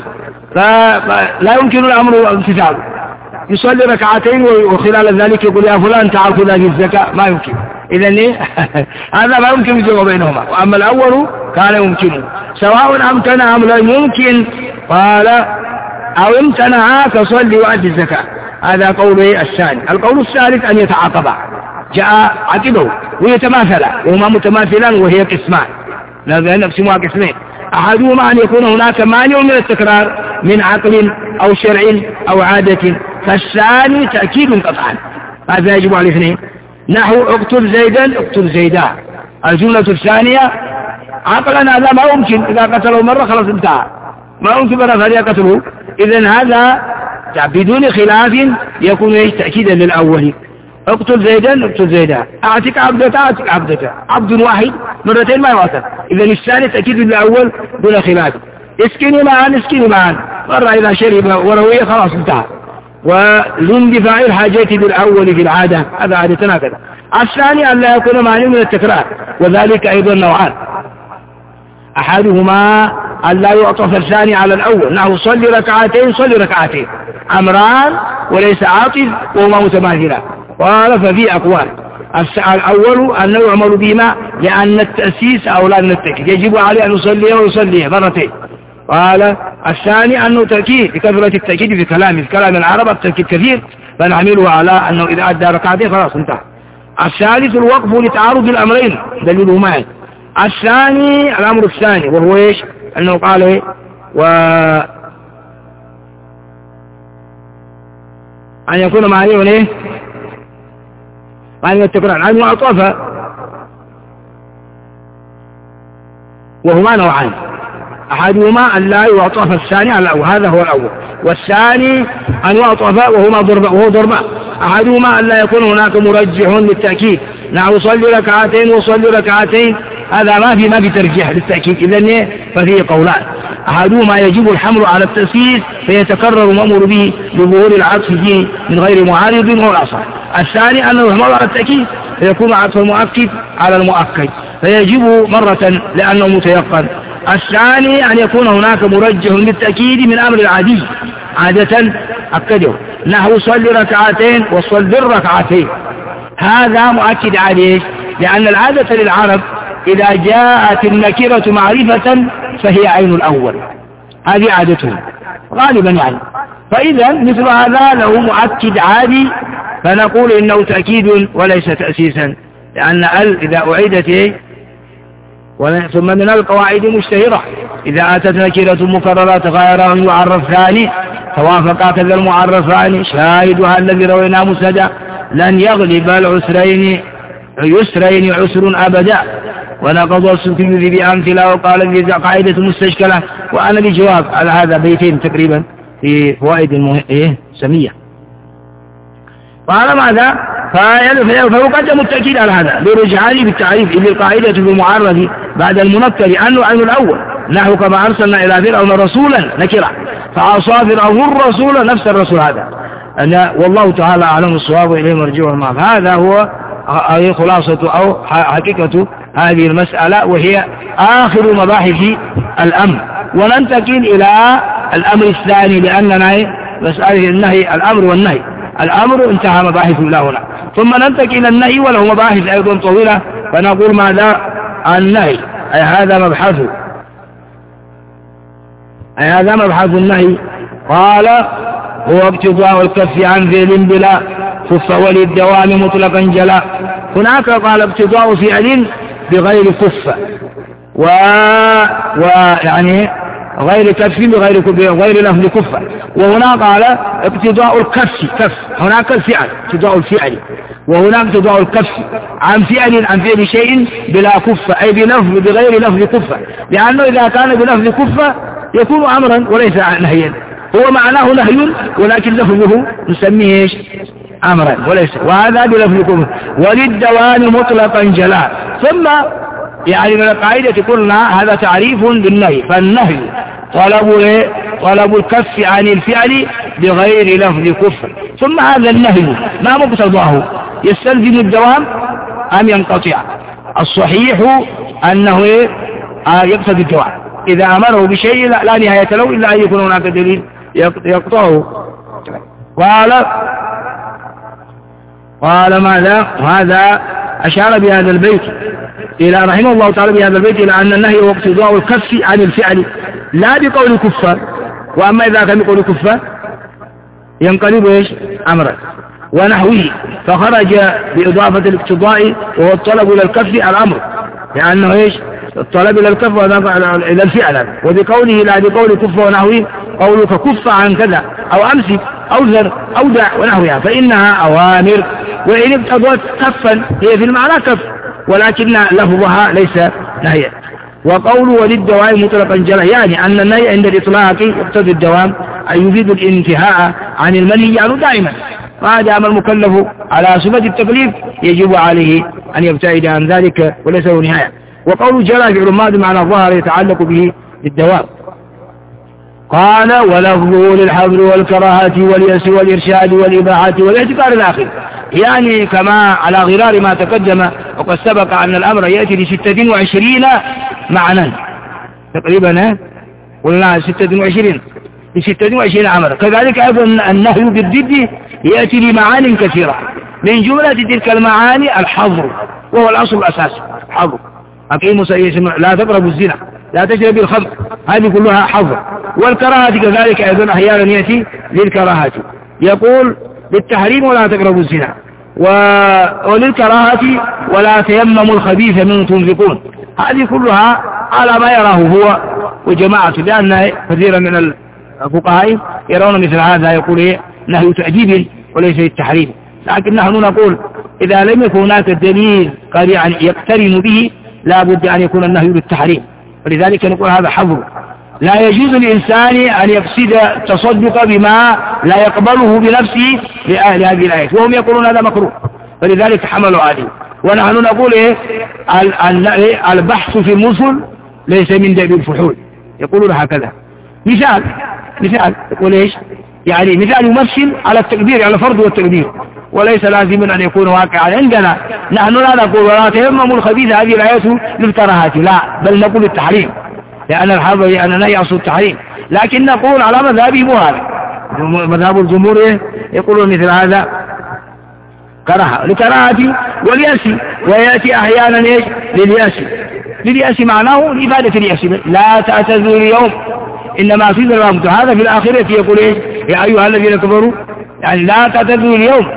A: فلا يمكن الأمر امتثال. يصلي ركعتين وخلال ذلك يقول يا فلان تعال خذ هذه الزكاة، ما يمكن. إذن هذا ما يمكن الجمع بينهما. وأما الأول كان يمكن سواء امتنع أم لا يمكن، قال أو امتنع فصلي وأدي الزكاة. هذا قوله الثاني. القول الثالث أن يتعاقبا، جاء عقبه ويتماثلا، وهما متماثلان وهي قسمان، نقسمها قسمين. أحدهما أن يكون هناك مانع من التكرار من عقل أو شرع أو عادة، فالثاني تأكيد قطعا، هذا يجب على الاثنين. نحو اقتل زيدا اقتل زيدا، الجملة الثانية عقلا هذا ما يمكن، إذا قتله مرة خلاص انتهى، ما يمكن مرة ثانية قتله. إذن هذا بدون خلاف يكون تأكيدا للأول. اقتل زيدا اقتل زيدا، اعتق عبدته اعتق عبدته، عبد واحد مرتين ما يواتر. إذن الثاني تأكيد للأول دون خلاف. اسكني معا اسكني معا، مرة إذا شرب وروي خلاص انتهى. ولاندفاع الحاجات بالأول في العادة، هذا عادتنا كذا. الثاني أن لا يكون مانع من التكرار، وذلك أيضا نوعان. أحدهما أن لا يعطف الثاني على الأول، نحو صلي ركعتين صلي ركعتين، أمران وليس عاطف وهما متماثلان. قال ففي أقوال. الأول أنه يعمل بهما لأن التأسيس أولى من التأكيد، يجب عليه أن يصلي ويصلي مرتين. قال الثاني أنه تأكيد بكثرة التأكيد في كلام العرب، التأكيد كثير، فنعمله على أنه إذا أدى ركعتين خلاص انتهى. الثالث الوقف لتعارض الأمرين دليله معي. الثاني الأمر الثاني وهو إيش؟ أنه قال إيه؟ أن يكون معنيه إيه؟ معنيه التكرار، أن يعطف، وهما نوعان. أحدهما أن لا يعطف الثاني على الأول، هذا هو الأول. والثاني أن يعطف وهو ضربان. أحدهما أن لا يكون هناك مرجح للتأكيد، نحو صلي ركعتين وصلي ركعتين، هذا ما في ترجيح للتأكيد. إذن ففيه قولان. أحدهما يجب الحمل على التأسيس فيتكرر مأمور به لظهور العطف فيه من غير معارض وهو الأصح. الثاني أنه يحمل على التأكيد فيكون عطف المؤكد على المؤكد فيجب مرة لأنه متيقن. الثاني أن يكون هناك مرجح للتأكيد من أمر العادي عادة أكده، نحو صلي ركعتين وصلي الركعتين، هذا مؤكد عليه، لأن العادة للعرب إذا جاءت النكرة معرفة فهي عين الأول، هذه عادتهم غالبا يعني. فإذا مثل هذا له مؤكد عادي، فنقول إنه تأكيد وليس تأسيسا، لأن إذا أعيدت ثم من القواعد مشتهرة إذا أتت نكرة مكررة غير أن يعرف ثاني توافق كذا المعرفان شاهدها الذي روينا مسندا لن يغلب العسرين يسرين عسر أبدا. ونقض السكيني بأمثلة وقال في قاعدة مستشكلة. وأنا بجواب على هذا بيتين تقريبا في فوائد سمية. قال ماذا؟ فيقدم التأكيد على هذا لرجعان بالتعريف إذ القاعدة بالمعرف بعد المنكر عنه عن الأول نحو كما أرسلنا إلى فرعون رسولا نكرة فعصى فرعون الرسول نفس الرسول هذا والله تعالى أعلم الصواب إليه مرجوع المعرف. هذا هو خلاصة أو حقيقة هذه المسألة وهي آخر مباحث الأمر. وننتقل إلى الأمر الثاني لأننا مسألة النهي الأمر والنهي. الأمر انتهى مباحث إلى هنا ثم ننتقل إلى النهي وله مباحث أيضا طويلة فنقول ماذا النهي أي هذا مبحث النهي. قال هو ابتداء الكف عن فعل بلا كف وللدوام مطلقا جلا. هناك قال ابتداء فعل بغير كف ويعني غير كف بغير لفظ كف. وهنا قال ابتداء الكف كف هناك الفعل ابتداء الفعل وهناك ابتداء الكف عن فعل شيء بلا كف أي بغير لفظ كف لأنه إذا كان بلفظ كف يكون أمرا وليس نهيا. هو معناه نهي ولكن لفظه نسميه أمرا وليس وهذا بلفظ كف وللدوام مطلقا جلاء. ثم يعني من القاعدة قلنا هذا تعريف بالنهي. فالنهي طلب الكف عن الفعل بغير لفظ كفر. ثم هذا النهي ما مقتضاه يستلزم الدوام أم ينقطع؟ الصحيح أنه يقتضي الدوام إذا أمره بشيء لا نهاية له إلا أن يكون هناك دليل يقطعه. قال ماذا؟ هذا أشار بهذا البيت إلى رحمه الله تعالى بهذا البيت إلى أن النهي هو اقتضاء الكف عن الفعل لا بقول كفة. وأما إذا كان بقول كفة ينقلب أمرا ونحوه فخرج بإضافة الاقتضاء وهو الطلب إلى الكف الأمر لأنه الطلب إلى الكف إلى الفعل. وبقوله لا بقول كفة ونحوه قولك كف عن كذا أو أمسك أو ذر أو دع ونحوها فإنها أوامر وإن ابتضت كفا هي في المعنى كف ولكن لفظها ليس نهيا. وقوله وللدوام مطلقا جلا يعني أن النهي عند الإطلاق يقتضي الدوام أي يفيد الانتهاء عن المنهي عنه دائما. ما دام المكلف على صفة التكليف يجب عليه أن يبتعد عن ذلك وليس له نهاية. وقول جلا فعل ماضي معنى الظاهر يتعلق به بالدوام. قال ولفظه للحظر والكراهة واليأس والإرشاد والإباحة والاعتبار الآخر يعني كما على غرار ما تقدم. وقد سبق أن الأمر يأتي ل26 معنى تقريبا قلنا 26 أمر. كذلك أيضا النهي بالضد يأتي لمعاني كثيرة من جملة تلك المعاني الحظر وهو الأصل الأساسي حظر أقيموا لا تقربوا الزنا لا تشربوا الخمر هذه كلها حظر. والكراهة كذلك أيضا أحيانا يأتي للكراهة يقول بالتحريم ولا تقربوا الزنا وللكراهة ولا تيمموا الخبيث منه تنفقون. هذه كلها على ما يراه هو وجماعة لأن كثيرا من الفقهاء يرون مثل هذا يقول نهي تأديب وليس التحريم. لكن نحن نقول إذا لم يكن هناك دليل قد يعني يقترن به لا بد أن يكون النهي بالتحريم. ولذلك نقول هذا حظر لا يجوز للإنسان أن يقصد تصدق بما لا يقبله بنفسه لأهل هذه الآية وهم يقولون هذا مكروه فلذلك حملوا عليه. ونحن نقول البحث في المثل ليس من دأب الفحول يقولون هكذا. مثال يقول يعني مثال يمثل على التقدير على الفرض والتقدير وليس لازم أن يكون واقعا عندنا. نحن لا نقول ولا تيمموا الخبيث هذه الآية للكراهة لا بل نقول التحريم لأن الحظر لأننا يعصوا التحريم. لكن نقول على مذهبهم هذا مذهب الجمهور يقولون مثل هذا كراهة لكراهة واليأس ويأتي أحيانا لليأس معناه لإفادة اليأس لا تعتذروا اليوم إنما في ذلك هذا في الآخرة يقول يا أيها الذين كفروا يعني لا تعتذروا اليوم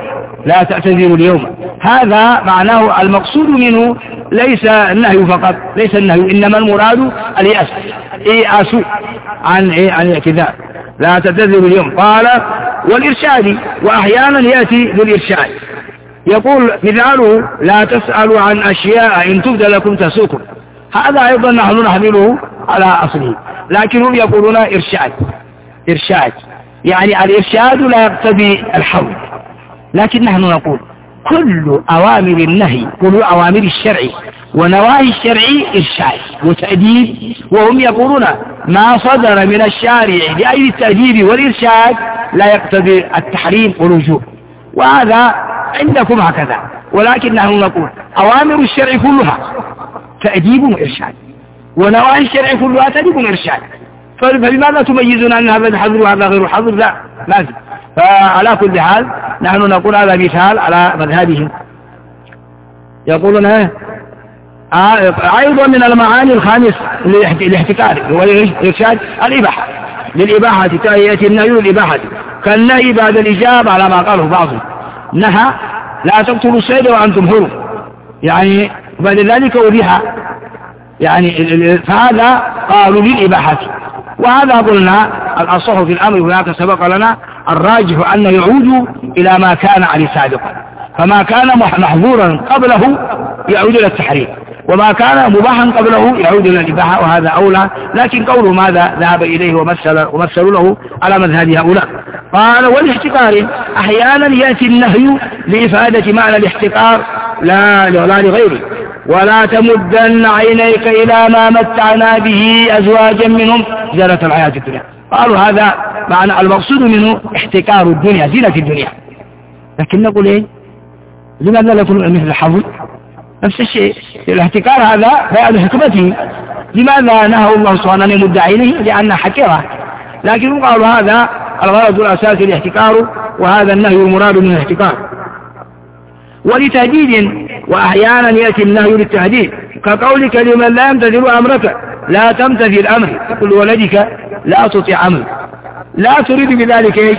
A: لا تعتذروا اليوم. هذا معناه المقصود منه ليس النهي فقط، ليس النهي، إنما المراد اليأس، إيأسوا عن الاعتذار، لا تعتذروا اليوم. قال والإرشاد، وأحيانا يأتي بالإرشاد، يقول مثاله لا تسألوا عن أشياء إن تبد لكم تسؤكم. هذا أيضا نحن نحمله على أصله، لكنهم يقولون إرشاد، يعني الإرشاد لا يقتضي الحول، لكن نحن نقول كل أوامر النهي، كل أوامر الشرع ونواهي الشرع إرشاد وتأديب، وهم يقولون ما صدر من الشارع بأي التأديب والإرشاد لا يقتضي التحريم والوجوب، وهذا عندكم هكذا، ولكن نحن نقول أوامر الشرع كلها تأديب وإرشاد، ونواهي الشرع كلها تأديب وإرشاد، فلماذا تميزون أن هذا حظر وهذا غير حظر؟ لا لازم. فعلى كل حال نحن نقول هذا مثال على مذهبهم. يقولون أيضا من المعاني الخامس الاحتكار والإرشاد الإباحة، للإباحة يأتي النهي للإباحة، كالنهي بعد الإجابة على ما قاله بعضهم، نهى لا تقتلوا الصيد وأنتم حرم، يعني بعد ذلك أبيح، يعني فهذا قالوا للإباحة، وهذا قلنا الأصح في الأمر هناك سبق لنا الراجح أنه يعود إلى ما كان عليه سابقا، فما كان محظورا قبله يعود إلى التحريم، وما كان مباحا قبله يعود إلى الإباحة، وهذا أولى، لكن قوله ماذا ذهب إليه ومثلوا له على مذهب هؤلاء. قال والاحتكار أحيانا يأتي النهي لإفادة معنى الاحتكار لا لغيره، ولا تمدن عينيك إلى ما متعنا به أزواجا منهم زينة الحياة الدنيا. قالوا هذا معنى المقصود منه احتكار الدنيا، زينة الدنيا، لكن نقول ايه لماذا لا يكون مثل الحظر؟ نفس الشيء، الاحتكار هذا بيان حكمته، لماذا نهى الله سبحانه أن يمد عينيه؟ لأنها حكرة، لكن قالوا هذا الغرض الأساسي الاحتكار، وهذا النهي المراد من الاحتكار. ولتهديد، وأحيانا يأتي النهي للتهديد، كقولك لمن لا يمتثل أمرك لا تمتثل أمري، قل ولدك لا تطيع أمري، لا تريد بذلك ايش؟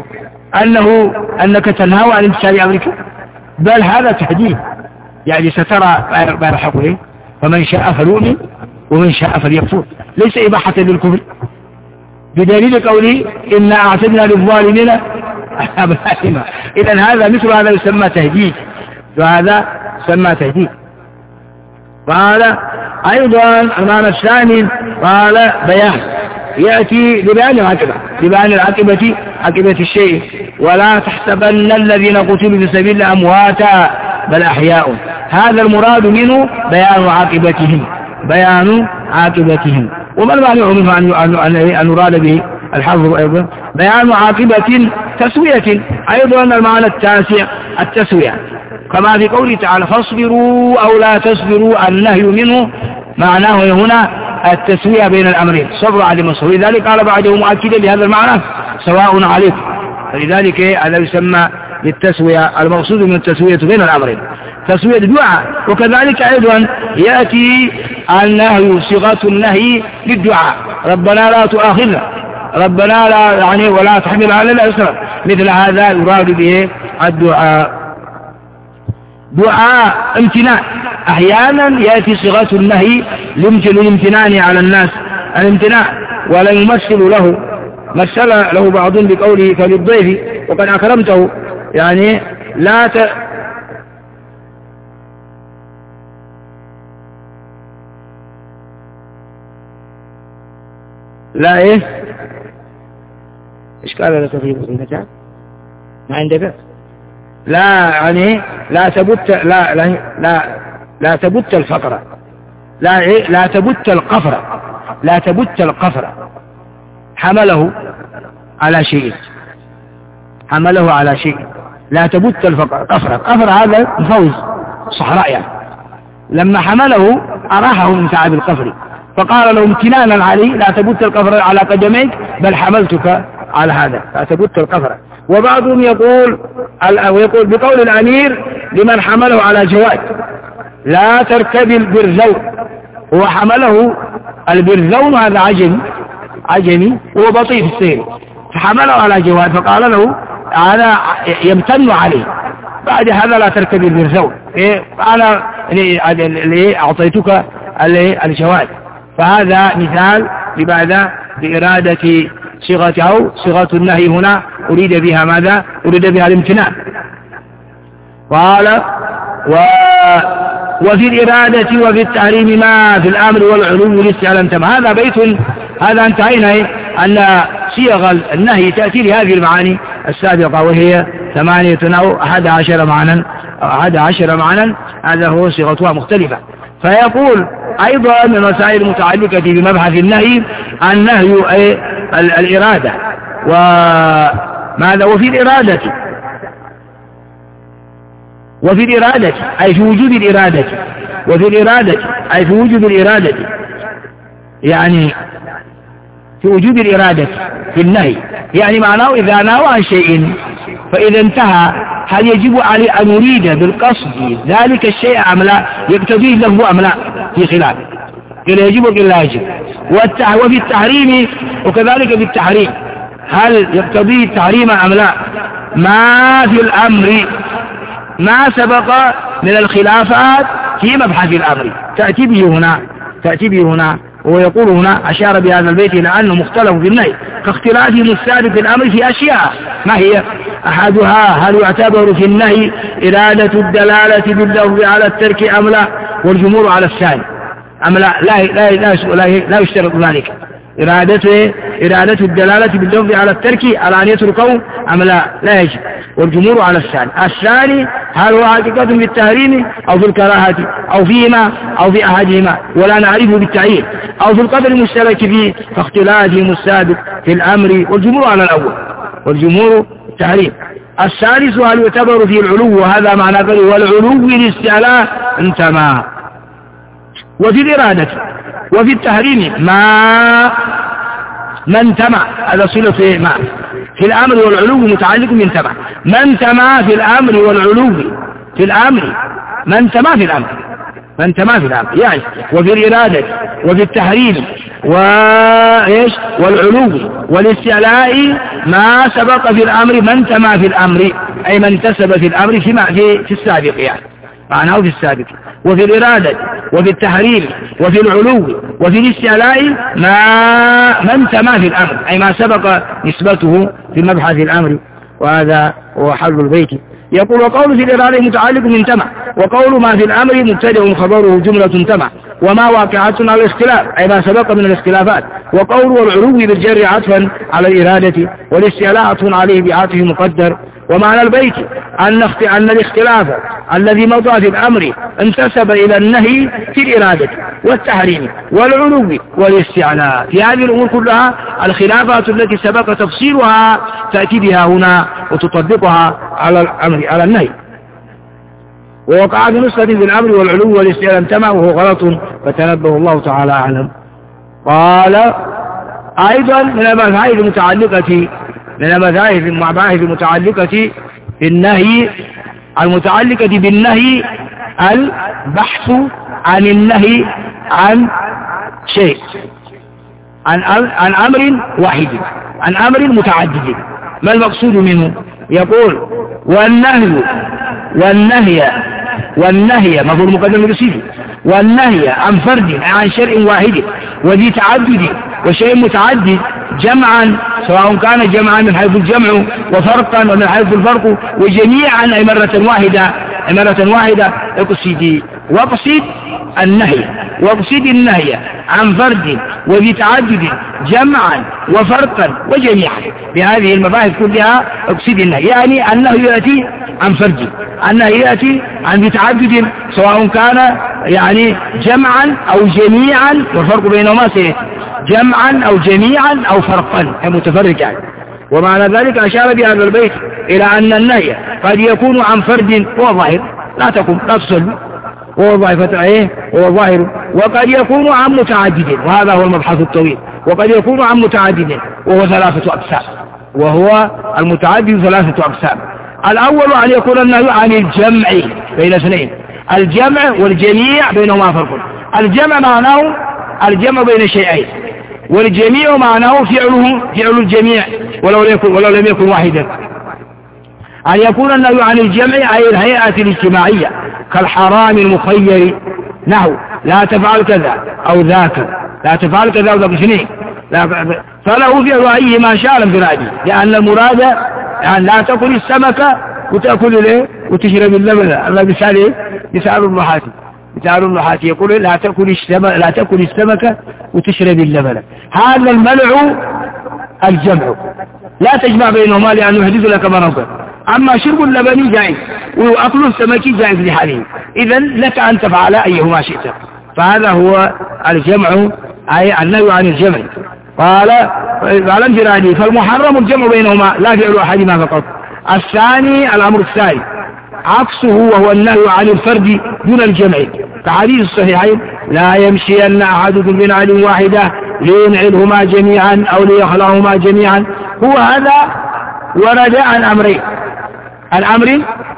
A: أنك تنهى عن امتثال أمرك، بل هذا تهديد، يعني سترى ما يلحق إيه؟ فمن شاء فليؤمن ومن شاء فليكفر، ليس إباحة للكفر، بدليل قوله إنا أعتدنا للظالمين أبهاتما. إذن هذا مثل هذا يسمى تهديد، وهذا يسمى تهديد. قال أيضا المعنى الثاني قال بيان، يأتي لبيان العاقبة، لبيان العاقبة، عاقبة الشيء، ولا تحسبن الذين قتلوا في سبيل الله أمواتا بل أحياء، هذا المراد منه بيان عاقبتهم، بيان عاقبتهم. وما المانع منه أن يراد به الحظر أيضا؟ بيان عاقبة تسوية، أيضا المعنى التاسع التسوية، كما في قوله تعالى فاصبروا أو لا تصبروا، النهي منه معناه هنا التسوية بين الأمرين، صبر على مصر، لذلك قال بعده مؤكدا لهذا المعنى سواء عليكم، فلذلك هذا يسمى للتسوية، المقصود من التسوية بين الأمرين تسوية الدعاء. وكذلك أيضا يأتي النهي صيغة النهي للدعاء، ربنا لا تؤاخذنا، ربنا لا يعني ولا تحمل علينا إصرا، مثل هذا يراد به الدعاء، دعاء امتنان، أحيانا يأتي صيغة النهي للامتنان على الناس، الامتنان، ولا يمثل له، مثل له بعضهم بقوله فللضيف وقد أكرمته، يعني لا ايه ايش قال لك في المثال ما عندك؟ لا يعني لا تبت لا تبت الفقرة، لا ايه لا تبت القفرة، لا تبت القفرة، حمله على شيء، حمله على شيء، لا تبت الفقرة، قفرة هذا فوز صحراء يعني، لما حمله أراحه من تعب القفر، فقال له امتنانا عليه لا تبت القفر على قدميك بل حملتك على هذا، لا تبت القفر. وبعضهم يقول بقول الأمير لمن حمله على جواد لا تركب البرزون، هو حمله البرزون هذا عجمي وهو بطيء في السير، فحمله على جواد، فقال له أنا يمتن عليه، بعد هذا لا تركب البرزول. أنا أعطيتك الجواز. فهذا مثال لماذا؟ بإرادة صيغة أو صيغة النهي هنا أريد بها ماذا؟ أريد بها الامتناع. قال وفي الإرادة وفي التحريم ما في الأمر والعلو والاستعلاء انتهى. هذا بيت، هذا انتهينا أن صيغ النهي تأتي لهذه المعاني السابقة وهي 8 أو 11 معنى، 11 معنى، هذا هو صيغتها مختلفة. فيقول أيضا من المسائل المتعلقة بمبحث النهي الإرادة وماذا؟ وفي الإرادة أي في وجود الإرادة، وفي الإرادة أي في وجود الإرادة، يعني في وجود الإرادة في النهي، يعني معناه إذا نهى عن شيء فإذا انتهى هل يجب عليه أن يريد بالقصد ذلك الشيء أم لا؟ يقتضيه له أم لا؟ في خلاف قل يجب وقل لا يجب. وفي التحريم وكذلك في التحريم هل يقتضيه التحريم أم لا؟ ما في الأمر ما سبق من الخلافات في مبحث الأمر تأتي به هنا ويقول هنا أشار بهذا البيت إلى أنه مختلف في النهي كاختلافهم السابق في الأمر في أشياء. ما هي؟ أحدها هل يعتبر في النهي إرادة الدلالة باللفظ على الترك أم لا؟ والجمهور على الثاني أم لا؟ لا يشترط ذلك. إرادة الدلالة باللفظ على الترك على أن يتركه أم لا يجب. والجمهور على الثاني هل هو حقيقة في التحريم أو في الكراهة أو فيهما أو في أحدهما ولا نعرفه بالتعيين أو في القدر المشترك فيه فاختلافهم السابق في الأمر. والجمهور على الأول، والجمهور التحريم. الثالث هل يعتبر في العلو، وهذا معنى قوله والعلو الاستعلاء انتمى. وفي الإرادة وفي التحريم ما انتمى، هذا صلة ما في الأمر والعلو متعلق بانتمى. من انتمى في الأمر والعلو في الأمر، من انتمى في الأمر يعني. وفي الإرادة وفي التحريم والعلو والاستعلاء ما سبق في الأمر من انتمى في الأمر، أي من انتسب في الأمر في السابق، يعني معناه في السابق. وفي الإرادة وفي التحريم وفي العلو وفي الاستعلاء ما انتمى في الأمر، أي ما سبق نسبته في مبحث الأمر. وهذا هو حل البيت. يقول وقول في الإرادة متعلق بانتمى، وقول ما في الأمر مبتدأ خبره جملة انتمى، وما واقعة على الاختلاف أي ما سبق من الاختلافات. وقول والعلو بالجر عطفا على الإرادة والاستعلاء عطف عليه بعطف مقدر. ومعنى البيت أن الاختلاف الذي مضى في الأمر انتسب إلى النهي في الإرادة والتحريم والعلو والاستعلاء. في هذه الأمور كلها الخلافات التي سبق تفصيلها تأتي بها هنا وتطبقها على الأمر على النهي. ووقع بنسخة في الأمر والعلو والاستعلاء انتمى وهو غلط فتنبه الله تعالى أعلم. قال أيضا من المذاهب المتعلقة بالنهي المتعلقة بالنهي البحث عن النهي عن شيء، عن أمر واحد، عن أمر متعدد. ما المقصود منه؟ يقول والنهي مفعول مقدم لصيغة، والنهي عن فرد عن شرع واحد وذي تعدد وشيء متعدد جمعا، سواء كان جمعا من حيث الجمع وفرقا ومن حيث الفرق وجميعا أي مرة واحدة اقصد النهي عن فرد وذي تعدد جمعا وفرقا وجميعا. بهذه المباحث كلها اقصد النهي، يعني النهي يأتي عن فرد، النهي يأتي عن تعدد سواء كان يعني جمعا أو جميعا، والفرق بينهما جمعا أو جميعا أو فرقا أي متفرقا. ومعنى ذلك أشار بهذا البيت إلى أن النهي قد يكون عن فرد هو ظاهر لا تقم لا تصلي هو ظاهر، وقد يكون عن متعدد وهذا هو المبحث الطويل، وقد يكون عن متعدد وهو 3 أقسام، وهو المتعدد 3 أقسام. الأول أن يكون النهي عن الجمع بين اثنين، الجمع والجميع بينهما فرق. الجمع معناه الجمع بين شيئين، والجميع معناه فعل الجميع ولو لم يكن واحدا. أن يكون النهي عن الجمع أي الهيئة الاجتماعية كالحرام المخير، نحو لا تفعل كذا أو ذاك، لا تفعل كذا أو ذاك اثنين، فله فعل أيهما شاء انفراده، لأن المراد يعني لا تأكل السمكة وتأكل الايه وتشرب اللبن. الله مثال ايه؟ مثال النحاتي، مثال النحاتي يقول لا تأكل السمكة وتشرب اللبن. هذا المنع الجمع، لا تجمع بينهما لأنه يحدث لك مرضا. أما شرب اللبن جائز وأكل السمك جائز لحاله، إذن لك أن تفعل أيهما شئت. فهذا هو الجمع أي النهي عن الجمع. قال على انفراده، فالمحرم الجمع بينهما لا فعل أحدهما فقط. الثاني الأمر الثاني عكسه وهو النهي عن الفرد دون الجمع، كحديث الصحيحين لا يمشين أحدكم بنعل واحدة لينعلهما جميعا أو ليخلعهما جميعا. هو هذا ورد عن أمرين، الأمر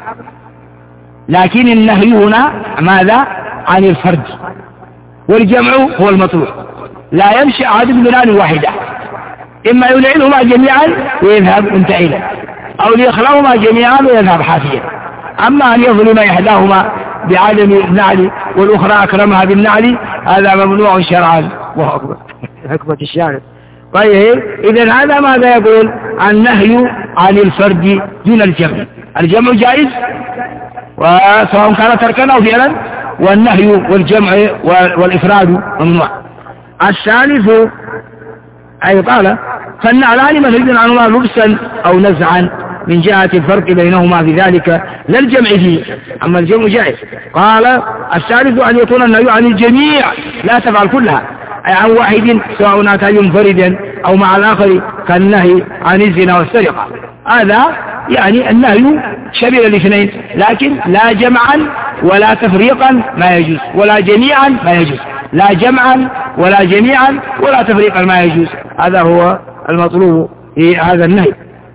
A: لكن النهي هنا ماذا؟ عن الفرد، والجمع هو المطلوب. لا يمشي أحدكم بنعل واحدة، إما ينعلهما جميعا ويذهب منتعلا أو ليخلعهما جميعا ويذهب حافيا. أما أن يظلم إحداهما بعدم النعل والأخرى أكرمها بالنعل هذا ممنوع شرعا. الله أكبر، حكمة الشارع. طيب إذن هذا ماذا يقول؟ النهي عن الفرد دون الجمع. الجمع جائز وسواء كان تركا أو فعلا، والنهي والجمع والإفراد ممنوع. الثالث أي قال فالنعلان منهي عنهما لبسا أو نزعا من جهة الفرق بينهما في ذلك لا الجمع فيه، أما الجمع جائز. قال الثالث أن يكون النهي عن الجميع لا تفعل كلها، أي عن واحد سواء أتى منفردا أو مع الآخر، كالنهي عن الزنا والسرقة. هذا يعني النهي شبه الاثنين، لكن لا جمعا ولا تفريقا ما يجوز، ولا جميعا ما يجوز، لا جمعا ولا جميعا ولا تفريقا ما يجوز. هذا هو المطلوب في هذا النهي.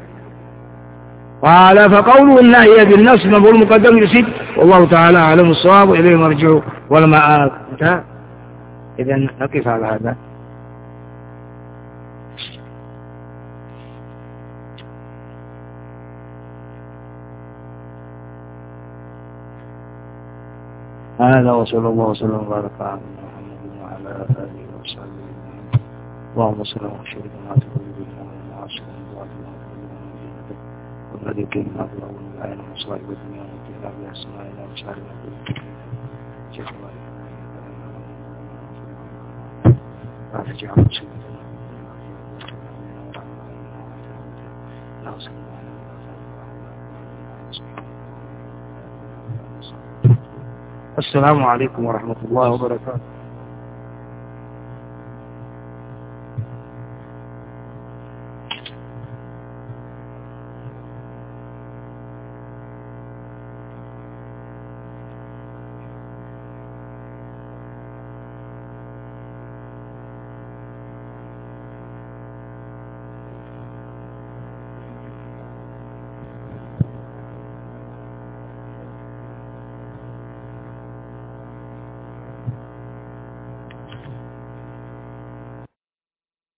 A: قال فقوله النهي بالنص مفعول مقدم يصيب، والله تعالى أعلم الصواب وإليه مرجعه والمآب. انتهى. إذن نقف على هذا. هذا وصلى الله وسلم وبارك على محمد وعلى آله وصحبه. اللهم صل وسلم على سيدنا والذي كان الله والعين وصائب الدنيا والكتاب والسماء وشعرنا السلام عليكم ورحمة الله وبركاته.